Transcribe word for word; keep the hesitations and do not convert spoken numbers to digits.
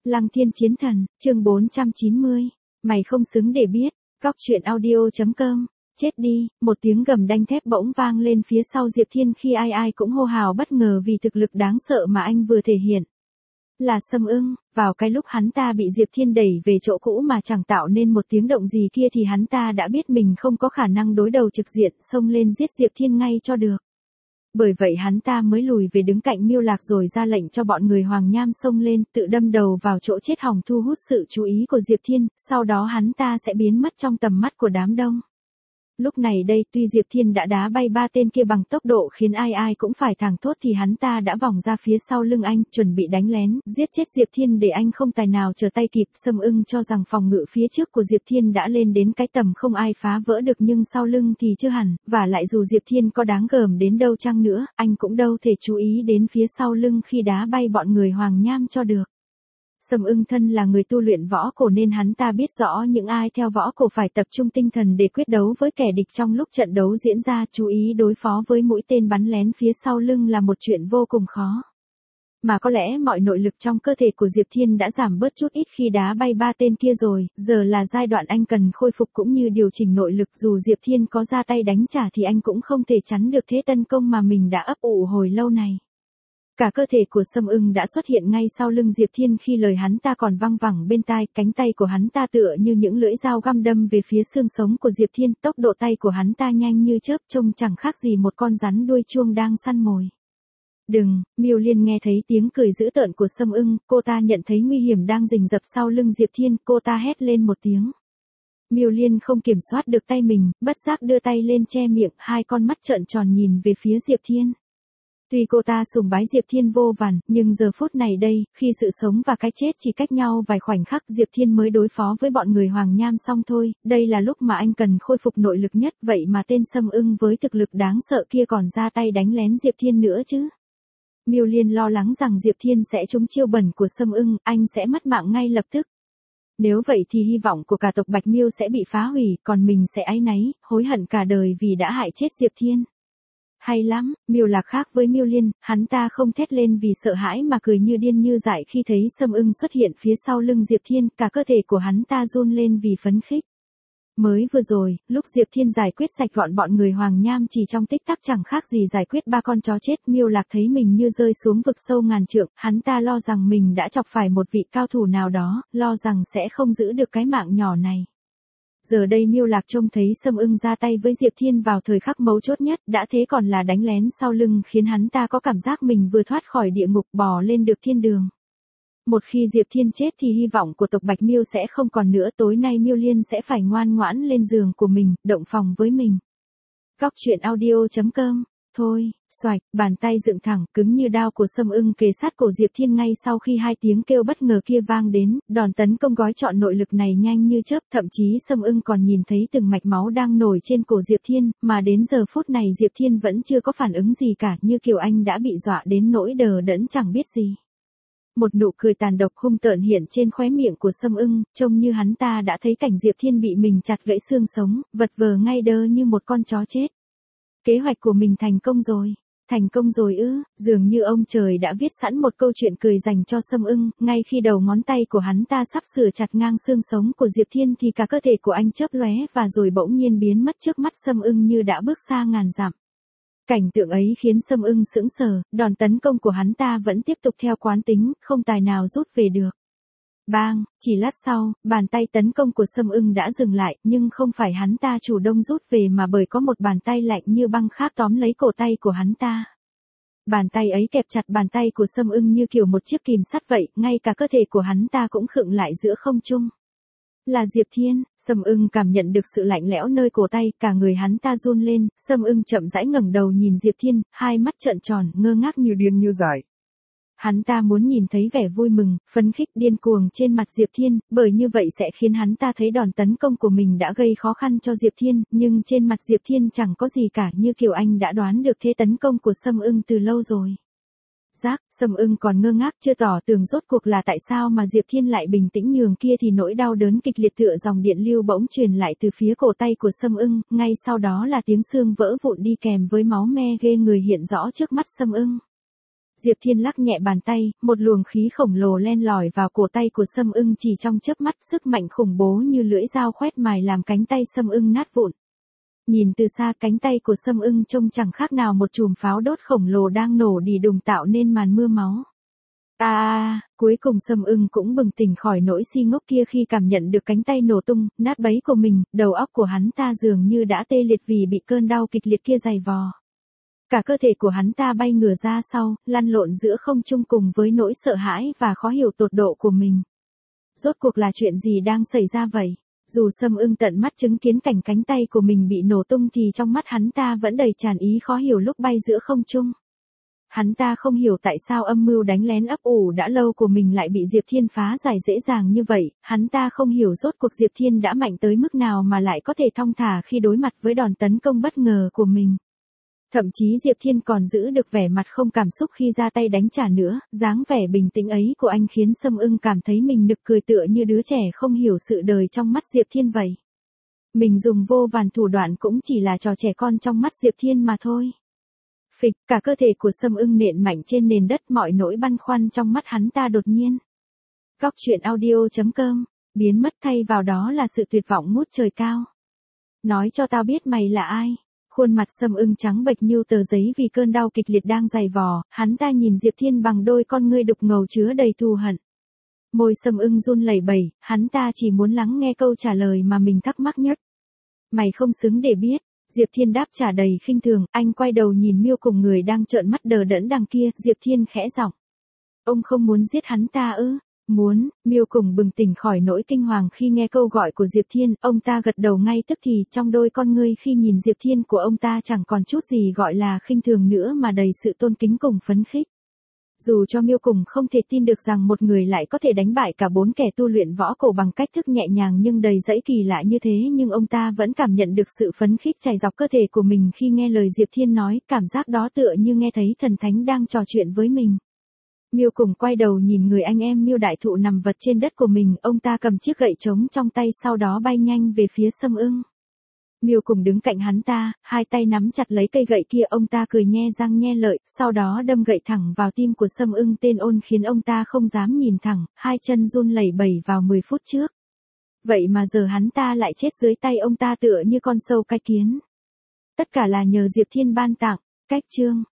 Lăng Thiên Chiến Thần, chương bốn trăm chín mươi. Mày không xứng để biết. Góc truyện audio.com. Chết đi, một tiếng gầm đanh thép bỗng vang lên phía sau Diệp Thiên khi ai ai cũng hô hào bất ngờ vì thực lực đáng sợ mà anh vừa thể hiện. Là Sâm Ưng, vào cái lúc hắn ta bị Diệp Thiên đẩy về chỗ cũ mà chẳng tạo nên một tiếng động gì kia thì hắn ta đã biết mình không có khả năng đối đầu trực diện xông lên giết Diệp Thiên ngay cho được. Bởi vậy hắn ta mới lùi về đứng cạnh Miêu Lạc rồi ra lệnh cho bọn người Hoàng Nham xông lên, tự đâm đầu vào chỗ chết hòng thu hút sự chú ý của Diệp Thiên, sau đó hắn ta sẽ biến mất trong tầm mắt của đám đông. Lúc này đây tuy Diệp Thiên đã đá bay ba tên kia bằng tốc độ khiến ai ai cũng phải thảng thốt thì hắn ta đã vòng ra phía sau lưng anh, chuẩn bị đánh lén, giết chết Diệp Thiên để anh không tài nào trở tay kịp. Sâm Ưng cho rằng phòng ngự phía trước của Diệp Thiên đã lên đến cái tầm không ai phá vỡ được nhưng sau lưng thì chưa hẳn, và lại dù Diệp Thiên có đáng gờm đến đâu chăng nữa, anh cũng đâu thể chú ý đến phía sau lưng khi đá bay bọn người Hoàng Nham cho được. Sâm Ưng thân là người tu luyện võ cổ nên hắn ta biết rõ những ai theo võ cổ phải tập trung tinh thần để quyết đấu với kẻ địch trong lúc trận đấu diễn ra, chú ý đối phó với mũi tên bắn lén phía sau lưng là một chuyện vô cùng khó. Mà có lẽ mọi nội lực trong cơ thể của Diệp Thiên đã giảm bớt chút ít khi đá bay ba tên kia rồi, giờ là giai đoạn anh cần khôi phục cũng như điều chỉnh nội lực, dù Diệp Thiên có ra tay đánh trả thì anh cũng không thể chắn được thế tấn công mà mình đã ấp ủ hồi lâu này. Cả cơ thể của Sâm Ưng đã xuất hiện ngay sau lưng Diệp Thiên khi lời hắn ta còn văng vẳng bên tai, cánh tay của hắn ta tựa như những lưỡi dao găm đâm về phía xương sống của Diệp Thiên, tốc độ tay của hắn ta nhanh như chớp trông chẳng khác gì một con rắn đuôi chuông đang săn mồi. Đừng, Miêu Liên nghe thấy tiếng cười dữ tợn của Sâm Ưng, cô ta nhận thấy nguy hiểm đang rình rập sau lưng Diệp Thiên, cô ta hét lên một tiếng. Miêu Liên không kiểm soát được tay mình, bất giác đưa tay lên che miệng, hai con mắt trợn tròn nhìn về phía Diệp Thiên. Tuy cô ta sùng bái Diệp Thiên vô vàn, nhưng giờ phút này đây, khi sự sống và cái chết chỉ cách nhau vài khoảnh khắc, Diệp Thiên mới đối phó với bọn người Hoàng Nham xong thôi, đây là lúc mà anh cần khôi phục nội lực nhất, vậy mà tên Sâm Ưng với thực lực đáng sợ kia còn ra tay đánh lén Diệp Thiên nữa chứ. Miêu Liên lo lắng rằng Diệp Thiên sẽ trúng chiêu bẩn của Sâm Ưng, anh sẽ mất mạng ngay lập tức. Nếu vậy thì hy vọng của cả tộc Bạch Miêu sẽ bị phá hủy, còn mình sẽ áy náy, hối hận cả đời vì đã hại chết Diệp Thiên. Hay lắm, Miêu Lạc khác với Miêu Liên, hắn ta không thét lên vì sợ hãi mà cười như điên như dại khi thấy Sâm Ưng xuất hiện phía sau lưng Diệp Thiên, cả cơ thể của hắn ta run lên vì phấn khích. Mới vừa rồi, lúc Diệp Thiên giải quyết sạch gọn bọn người Hoàng Nham chỉ trong tích tắc chẳng khác gì giải quyết ba con chó chết, Miêu Lạc thấy mình như rơi xuống vực sâu ngàn trượng, hắn ta lo rằng mình đã chọc phải một vị cao thủ nào đó, lo rằng sẽ không giữ được cái mạng nhỏ này. Giờ đây Miêu Lạc trông thấy Sâm Ưng ra tay với Diệp Thiên vào thời khắc mấu chốt nhất, đã thế còn là đánh lén sau lưng khiến hắn ta có cảm giác mình vừa thoát khỏi địa ngục bò lên được thiên đường. Một khi Diệp Thiên chết thì hy vọng của tộc Bạch Miêu sẽ không còn nữa, tối nay Miêu Liên sẽ phải ngoan ngoãn lên giường của mình, động phòng với mình. Góc truyện audio.com. Thôi, xoạch, bàn tay dựng thẳng, cứng như đao của Sâm Ưng kề sát cổ Diệp Thiên ngay sau khi hai tiếng kêu bất ngờ kia vang đến, đòn tấn công gói trọn nội lực này nhanh như chớp, thậm chí Sâm Ưng còn nhìn thấy từng mạch máu đang nổi trên cổ Diệp Thiên, mà đến giờ phút này Diệp Thiên vẫn chưa có phản ứng gì cả, như kiểu anh đã bị dọa đến nỗi đờ đẫn chẳng biết gì. Một nụ cười tàn độc hung tợn hiện trên khóe miệng của Sâm Ưng, trông như hắn ta đã thấy cảnh Diệp Thiên bị mình chặt gãy xương sống, vật vờ ngay đơ như một con chó chết. Kế hoạch của mình thành công rồi. Thành công rồi ư, dường như ông trời đã viết sẵn một câu chuyện cười dành cho Sâm Ưng, ngay khi đầu ngón tay của hắn ta sắp sửa chặt ngang xương sống của Diệp Thiên thì cả cơ thể của anh chớp lóe và rồi bỗng nhiên biến mất trước mắt Sâm Ưng như đã bước xa ngàn dặm. Cảnh tượng ấy khiến Sâm Ưng sững sờ, đòn tấn công của hắn ta vẫn tiếp tục theo quán tính, không tài nào rút về được. Bang, chỉ lát sau, bàn tay tấn công của Sâm Ưng đã dừng lại, nhưng không phải hắn ta chủ động rút về mà bởi có một bàn tay lạnh như băng khác tóm lấy cổ tay của hắn ta. Bàn tay ấy kẹp chặt bàn tay của Sâm Ưng như kiểu một chiếc kìm sắt vậy, ngay cả cơ thể của hắn ta cũng khựng lại giữa không trung. Là Diệp Thiên, Sâm Ưng cảm nhận được sự lạnh lẽo nơi cổ tay, cả người hắn ta run lên, Sâm Ưng chậm rãi ngẩng đầu nhìn Diệp Thiên, hai mắt trợn tròn, ngơ ngác như điên như dại. Hắn ta muốn nhìn thấy vẻ vui mừng, phấn khích điên cuồng trên mặt Diệp Thiên, bởi như vậy sẽ khiến hắn ta thấy đòn tấn công của mình đã gây khó khăn cho Diệp Thiên, nhưng trên mặt Diệp Thiên chẳng có gì cả, như kiểu anh đã đoán được thế tấn công của Sâm Ưng từ lâu rồi. Giác, Sâm Ưng còn ngơ ngác chưa tỏ tường rốt cuộc là tại sao mà Diệp Thiên lại bình tĩnh nhường kia thì nỗi đau đớn kịch liệt tựa dòng điện lưu bỗng truyền lại từ phía cổ tay của Sâm Ưng, ngay sau đó là tiếng xương vỡ vụn đi kèm với máu me ghê người hiện rõ trước mắt Sâm Ưng. Diệp Thiên lắc nhẹ bàn tay, một luồng khí khổng lồ len lỏi vào cổ tay của Sâm Ưng chỉ trong chớp mắt, sức mạnh khủng bố như lưỡi dao khoét mài làm cánh tay Sâm Ưng nát vụn. Nhìn từ xa, cánh tay của Sâm Ưng trông chẳng khác nào một chùm pháo đốt khổng lồ đang nổ đì đùng tạo nên màn mưa máu. À, à, cuối cùng Sâm Ưng cũng bừng tỉnh khỏi nỗi si ngốc kia khi cảm nhận được cánh tay nổ tung, nát bấy của mình, đầu óc của hắn ta dường như đã tê liệt vì bị cơn đau kịch liệt kia dày vò. Cả cơ thể của hắn ta bay ngửa ra sau, lăn lộn giữa không trung cùng với nỗi sợ hãi và khó hiểu tột độ của mình. Rốt cuộc là chuyện gì đang xảy ra vậy? Dù Sâm Ưng tận mắt chứng kiến cảnh cánh tay của mình bị nổ tung thì trong mắt hắn ta vẫn đầy tràn ý khó hiểu lúc bay giữa không trung. Hắn ta không hiểu tại sao âm mưu đánh lén ấp ủ đã lâu của mình lại bị Diệp Thiên phá giải dễ dàng như vậy, hắn ta không hiểu rốt cuộc Diệp Thiên đã mạnh tới mức nào mà lại có thể thong thả khi đối mặt với đòn tấn công bất ngờ của mình. Thậm chí Diệp Thiên còn giữ được vẻ mặt không cảm xúc khi ra tay đánh trả nữa, dáng vẻ bình tĩnh ấy của anh khiến Sâm Ưng cảm thấy mình nực cười tựa như đứa trẻ không hiểu sự đời trong mắt Diệp Thiên vậy. Mình dùng vô vàn thủ đoạn cũng chỉ là trò trẻ con trong mắt Diệp Thiên mà thôi. Phịch, cả cơ thể của Sâm Ưng nện mạnh trên nền đất, mọi nỗi băn khoăn trong mắt hắn ta đột nhiên. Góc truyện audio chấm com, biến mất thay vào đó là sự tuyệt vọng ngút trời cao. Nói cho tao biết mày là ai. Khuôn mặt Sâm Ưng trắng bệch như tờ giấy vì cơn đau kịch liệt đang dày vò, hắn ta nhìn Diệp Thiên bằng đôi con ngươi đục ngầu chứa đầy thù hận. Môi Sâm Ưng run lẩy bẩy, hắn ta chỉ muốn lắng nghe câu trả lời mà mình thắc mắc nhất. Mày không xứng để biết. Diệp Thiên đáp trả đầy khinh thường, anh quay đầu nhìn Miêu cùng người đang trợn mắt đờ đẫn đằng kia, Diệp Thiên khẽ giọng. Ông không muốn giết hắn ta ư? Muốn. Miêu cùng bừng tỉnh khỏi nỗi kinh hoàng khi nghe câu gọi của Diệp Thiên, ông ta gật đầu ngay tức thì, trong đôi con ngươi khi nhìn Diệp Thiên của ông ta chẳng còn chút gì gọi là khinh thường nữa mà đầy sự tôn kính cùng phấn khích. Dù cho Miêu cùng không thể tin được rằng một người lại có thể đánh bại cả bốn kẻ tu luyện võ cổ bằng cách thức nhẹ nhàng nhưng đầy dẫy kỳ lạ như thế, nhưng ông ta vẫn cảm nhận được sự phấn khích chảy dọc cơ thể của mình khi nghe lời Diệp Thiên nói, cảm giác đó tựa như nghe thấy thần thánh đang trò chuyện với mình. Miêu cùng quay đầu nhìn người anh em Miêu đại thụ nằm vật trên đất của mình, ông ta cầm chiếc gậy trống trong tay sau đó bay nhanh về phía Sâm Ưng. Miêu cùng đứng cạnh hắn ta, hai tay nắm chặt lấy cây gậy kia, ông ta cười nhe răng nhe lợi, sau đó đâm gậy thẳng vào tim của Sâm Ưng tên ôn khiến ông ta không dám nhìn thẳng, hai chân run lẩy bẩy vào mười phút trước. Vậy mà giờ hắn ta lại chết dưới tay ông ta tựa như con sâu cái kiến. Tất cả là nhờ Diệp Thiên ban tặng. Cách chương